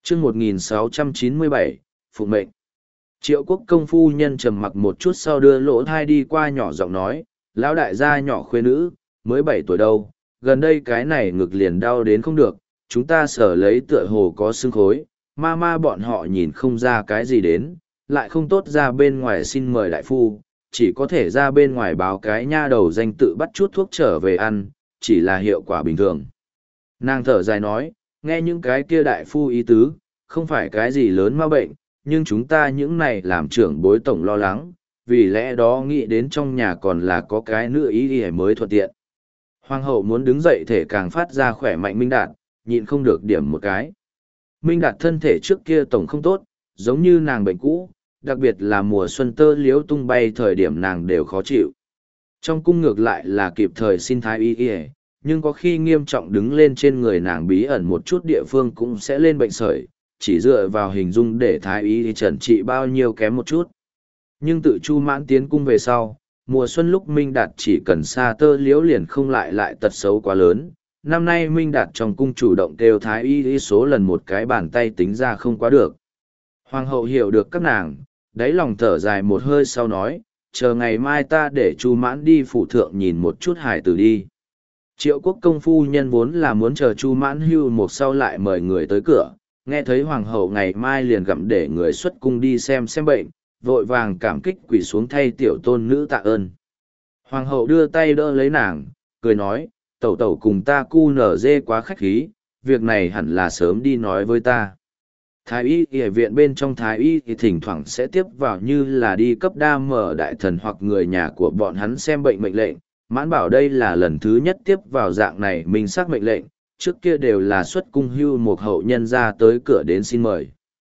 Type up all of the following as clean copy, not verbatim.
chương 1697, Phụng mệnh. Triệu Quốc công phu nhân trầm mặc một chút sau đưa lỗ thai đi qua nhỏ giọng nói, lão đại gia nhỏ khuê nữ, mới 7 tuổi đâu, gần đây cái này ngực liền đau đến không được, chúng ta sở lấy tựa hồ có xương khối, ma bọn họ nhìn không ra cái gì đến, lại không tốt ra bên ngoài xin mời đại phu, chỉ có thể ra bên ngoài báo cái nha đầu danh tự bắt chút thuốc trở về ăn, chỉ là hiệu quả bình thường. Nàng thở dài nói, nghe những cái kia đại phu ý tứ, không phải cái gì lớn ma bệnh, nhưng chúng ta những này làm trưởng bối tổng lo lắng, vì lẽ đó nghĩ đến trong nhà còn là có cái nữ ý ý mới thuận tiện. Hoàng hậu muốn đứng dậy thể càng phát ra khỏe mạnh Minh Đạt, nhịn không được điểm một cái. Minh Đạt thân thể trước kia tổng không tốt, giống như nàng bệnh cũ, đặc biệt là mùa xuân tơ liếu tung bay thời điểm nàng đều khó chịu. Trong cung ngược lại là kịp thời xin thái y y, nhưng có khi nghiêm trọng đứng lên trên người nàng bí ẩn một chút địa phương cũng sẽ lên bệnh sởi, chỉ dựa vào hình dung để thái y thì trần trị bao nhiêu kém một chút. Nhưng tự Chu Mãn tiến cung về sau, mùa xuân lúc Minh Đạt chỉ cần xa tơ liếu liền không lại tật xấu quá lớn. Năm nay Minh Đạt trong cung chủ động kêu thái y số lần một cái bàn tay tính ra không quá được. Hoàng hậu hiểu được các nàng, đáy lòng thở dài một hơi sau nói, chờ ngày mai ta để Chu Mãn đi phủ thượng nhìn một chút hài tử đi. Triệu Quốc công phu nhân vốn là muốn chờ Chu Mãn hưu một sau lại mời người tới cửa, nghe thấy hoàng hậu ngày mai liền gặm để người xuất cung đi xem bệnh, vội vàng cảm kích quỳ xuống thay tiểu tôn nữ tạ ơn. Hoàng hậu đưa tay đỡ lấy nàng, cười nói, tẩu tẩu cùng ta cu nở dê quá khách khí, việc này hẳn là sớm đi nói với ta. Thái y y viện bên trong thái y thì thỉnh thoảng sẽ tiếp vào như là đi cấp đa mở đại thần hoặc người nhà của bọn hắn xem bệnh mệnh lệnh. Mãn bảo đây là lần thứ nhất tiếp vào dạng này mình xác mệnh lệnh, trước kia đều là xuất cung hưu một hậu nhân ra tới cửa đến xin mời.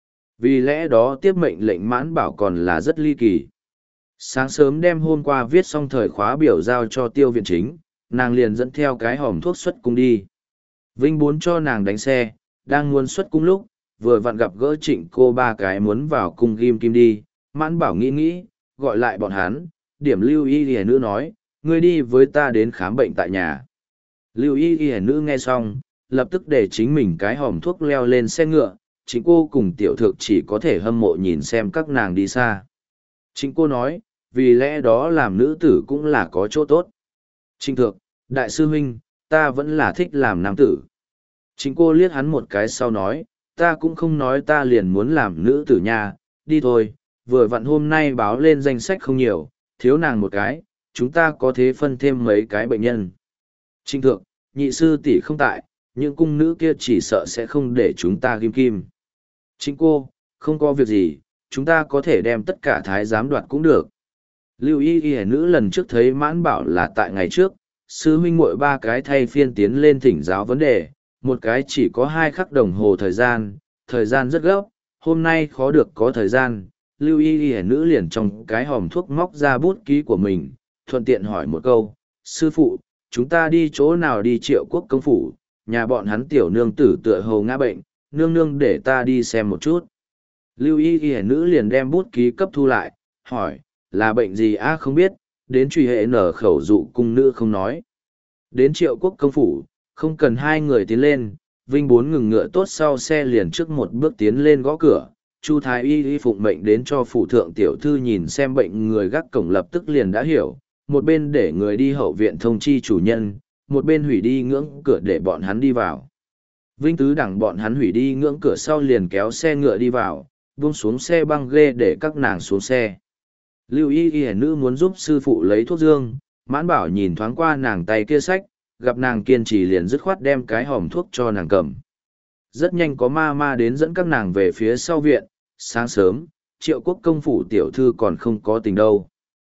Vì lẽ đó tiếp mệnh lệnh mãn bảo còn là rất ly kỳ. Sáng sớm đem hôm qua viết xong thời khóa biểu giao cho tiêu viện chính, nàng liền dẫn theo cái hòm thuốc xuất cung đi. Vinh muốn cho nàng đánh xe, đang muốn xuất cung lúc, vừa vặn gặp gỡ Trịnh cô ba cái muốn vào cung ghim kim đi, mãn bảo nghĩ, gọi lại bọn hắn, điểm lưu y y nữ nói, ngươi đi với ta đến khám bệnh tại nhà. Lưu y y nữ nghe xong, lập tức để chính mình cái hòm thuốc leo lên xe ngựa, Trịnh cô cùng tiểu thực chỉ có thể hâm mộ nhìn xem các nàng đi xa. Trịnh cô nói, vì lẽ đó làm nữ tử cũng là có chỗ tốt. Trịnh thượng, đại sư huynh, ta vẫn là thích làm nam tử. Trịnh cô liếc hắn một cái sau nói, ta cũng không nói ta liền muốn làm nữ tử nha, đi thôi, vừa vặn hôm nay báo lên danh sách không nhiều, thiếu nàng một cái, chúng ta có thể phân thêm mấy cái bệnh nhân. Trịnh thượng, nhị sư tỷ không tại, những cung nữ kia chỉ sợ sẽ không để chúng ta ghim kim. Trịnh cô, không có việc gì, chúng ta có thể đem tất cả thái giám đoạt cũng được. Lưu y y nữ lần trước thấy mãn bảo là tại ngày trước, sư huynh muội ba cái thay phiên tiến lên thỉnh giáo vấn đề, một cái chỉ có 2 khắc đồng hồ thời gian rất gấp, hôm nay khó được có thời gian, lưu y y nữ liền trong cái hòm thuốc móc ra bút ký của mình, thuận tiện hỏi một câu, sư phụ, chúng ta đi chỗ nào đi Triệu Quốc công phủ, nhà bọn hắn tiểu nương tử tựa hồ ngã bệnh, nương nương để ta đi xem một chút. Lưu y y nữ liền đem bút ký cấp thu lại, hỏi, là bệnh gì không biết, đến truy hệ nở khẩu dụ cung nữ không nói. Đến Triệu Quốc công phủ, không cần 2 người tiến lên, Vinh Bốn ngừng ngựa tốt sau xe liền trước một bước tiến lên gõ cửa. Chu thái y phụng mệnh đến cho phủ thượng tiểu thư nhìn xem bệnh người gác cổng lập tức liền đã hiểu, một bên để người đi hậu viện thông chi chủ nhân, một bên hủy đi ngưỡng cửa để bọn hắn đi vào. Vinh Tứ đẳng bọn hắn hủy đi ngưỡng cửa sau liền kéo xe ngựa đi vào, buông xuống xe băng ghê để các nàng xuống xe. Lưu y y nữ muốn giúp sư phụ lấy thuốc dương, mãn bảo nhìn thoáng qua nàng tay kia sách, gặp nàng kiên trì liền dứt khoát đem cái hòm thuốc cho nàng cầm. Rất nhanh có ma đến dẫn các nàng về phía sau viện, sáng sớm, Triệu Quốc công phủ tiểu thư còn không có tình đâu.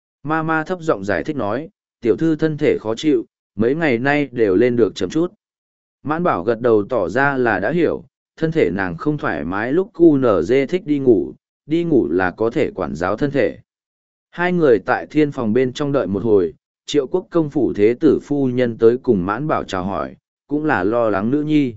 Ma thấp giọng giải thích nói, tiểu thư thân thể khó chịu, mấy ngày nay đều lên được chậm chút. Mãn bảo gật đầu tỏ ra là đã hiểu, thân thể nàng không thoải mái lúc QNZ thích đi ngủ là có thể quản giáo thân thể. 2 người tại thiên phòng bên trong đợi một hồi, Triệu Quốc công phủ thế tử phu nhân tới cùng mãn bảo chào hỏi, cũng là lo lắng nữ nhi.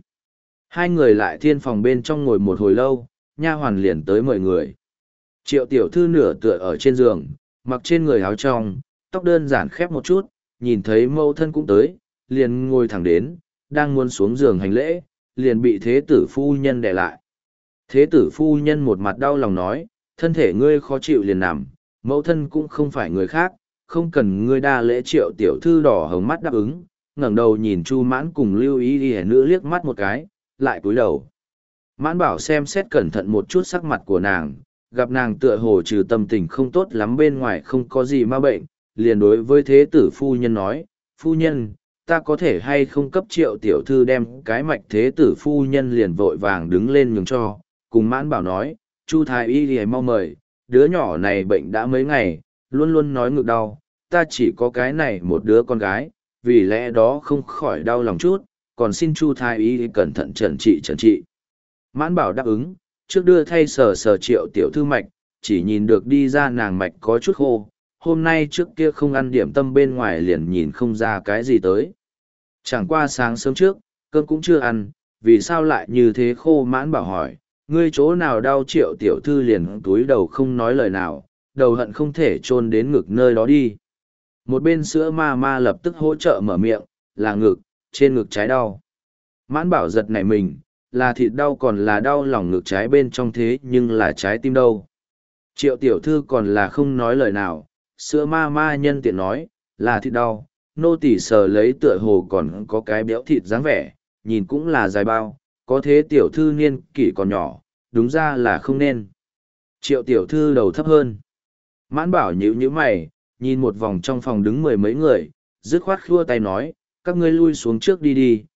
2 người lại thiên phòng bên trong ngồi một hồi lâu, nha hoàn liền tới mời người. Triệu tiểu thư nửa tựa ở trên giường, mặc trên người áo trong, tóc đơn giản khép một chút, nhìn thấy mẫu thân cũng tới, liền ngồi thẳng đến, đang muốn xuống giường hành lễ, liền bị thế tử phu nhân đè lại. Thế tử phu nhân một mặt đau lòng nói, thân thể ngươi khó chịu liền nằm, mẫu thân cũng không phải người khác, không cần ngươi đa lễ. Triệu tiểu thư đỏ hồng mắt đáp ứng, ngẩng đầu nhìn Chu Mãn cùng Lưu Y Y nữ liếc mắt một cái, lại cúi đầu. Mãn Bảo xem xét cẩn thận một chút sắc mặt của nàng, gặp nàng tựa hồ trừ tâm tình không tốt lắm bên ngoài không có gì ma bệnh, liền đối với thế tử phu nhân nói, phu nhân, ta có thể hay không cấp Triệu tiểu thư đem cái mạch. Thế tử phu nhân liền vội vàng đứng lên nhường cho, cùng Mãn Bảo nói, Chu thái y thì mau mời, đứa nhỏ này bệnh đã mấy ngày, luôn luôn nói ngực đau, ta chỉ có cái này một đứa con gái, vì lẽ đó không khỏi đau lòng chút, còn xin Chu thái y cẩn thận trần trị. Mãn Bảo đáp ứng, trước đưa thay sờ Triệu tiểu thư mạch, chỉ nhìn được đi ra nàng mạch có chút khô, hôm nay trước kia không ăn điểm tâm bên ngoài liền nhìn không ra cái gì tới. Chẳng qua sáng sớm trước, cơm cũng chưa ăn, vì sao lại như thế khô? Mãn Bảo hỏi, ngươi chỗ nào đau? Triệu tiểu thư liền túi đầu không nói lời nào, đầu hận không thể chôn đến ngực nơi đó đi. Một bên sữa ma ma lập tức hỗ trợ mở miệng, là ngực, trên ngực trái đau. Mãn Bảo giật nảy mình, là thịt đau còn là đau lòng ngực trái bên trong, thế nhưng là trái tim đâu? Triệu tiểu thư còn là không nói lời nào, sữa ma ma nhân tiện nói, là thịt đau, nô tỳ sờ lấy tựa hồ còn có cái béo thịt dáng vẻ, nhìn cũng là dài bao, có thế tiểu thư niên kỷ còn nhỏ, đúng ra là không nên. Triệu tiểu thư đầu thấp hơn. Mãn Bảo nhíu mày, nhìn một vòng trong phòng đứng mười mấy người, dứt khoát khua tay nói, các ngươi lui xuống trước đi,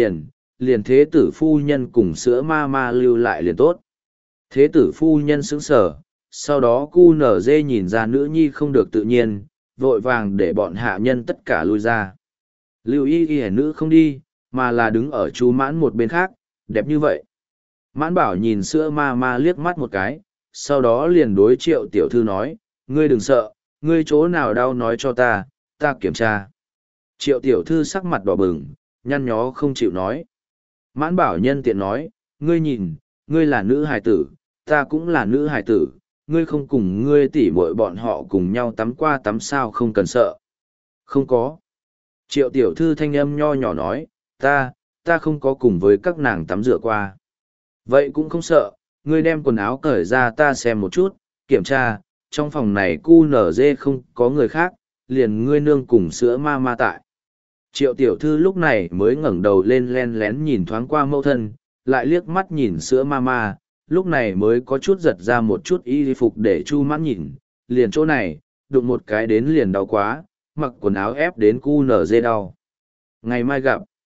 liền thế tử phu nhân cùng sữa ma ma lưu lại liền tốt. Thế tử phu nhân sững sờ, sau đó cu nở dê nhìn ra nữ nhi không được tự nhiên, vội vàng để bọn hạ nhân tất cả lui ra. Lưu Y Y nữ không đi, mà là đứng ở Chu Mãn một bên khác, đẹp như vậy. Mãn Bảo nhìn sữa ma ma liếc mắt một cái, sau đó liền đối Triệu tiểu thư nói, ngươi đừng sợ, ngươi chỗ nào đau nói cho ta kiểm tra. Triệu tiểu thư sắc mặt đỏ bừng, nhăn nhó không chịu nói. Mãn Bảo nhân tiện nói, ngươi nhìn, ngươi là nữ hài tử, ta cũng là nữ hài tử, ngươi không cùng ngươi tỉ muội bọn họ cùng nhau tắm qua tắm sao không cần sợ. Không có. Triệu tiểu thư thanh âm nho nhỏ nói, ta không có cùng với các nàng tắm rửa qua. Vậy cũng không sợ, ngươi đem quần áo cởi ra ta xem một chút, kiểm tra, trong phòng này cu nở dê không có người khác, liền ngươi nương cùng sữa ma ma tại. Triệu tiểu thư lúc này mới ngẩng đầu lên len lén nhìn thoáng qua mẫu thân, lại liếc mắt nhìn sữa ma ma, lúc này mới có chút giật ra một chút y phục để Chu Mãn nhìn, liền chỗ này, đụng một cái đến liền đau quá, mặc quần áo ép đến cu nở dê đau. Ngày mai gặp.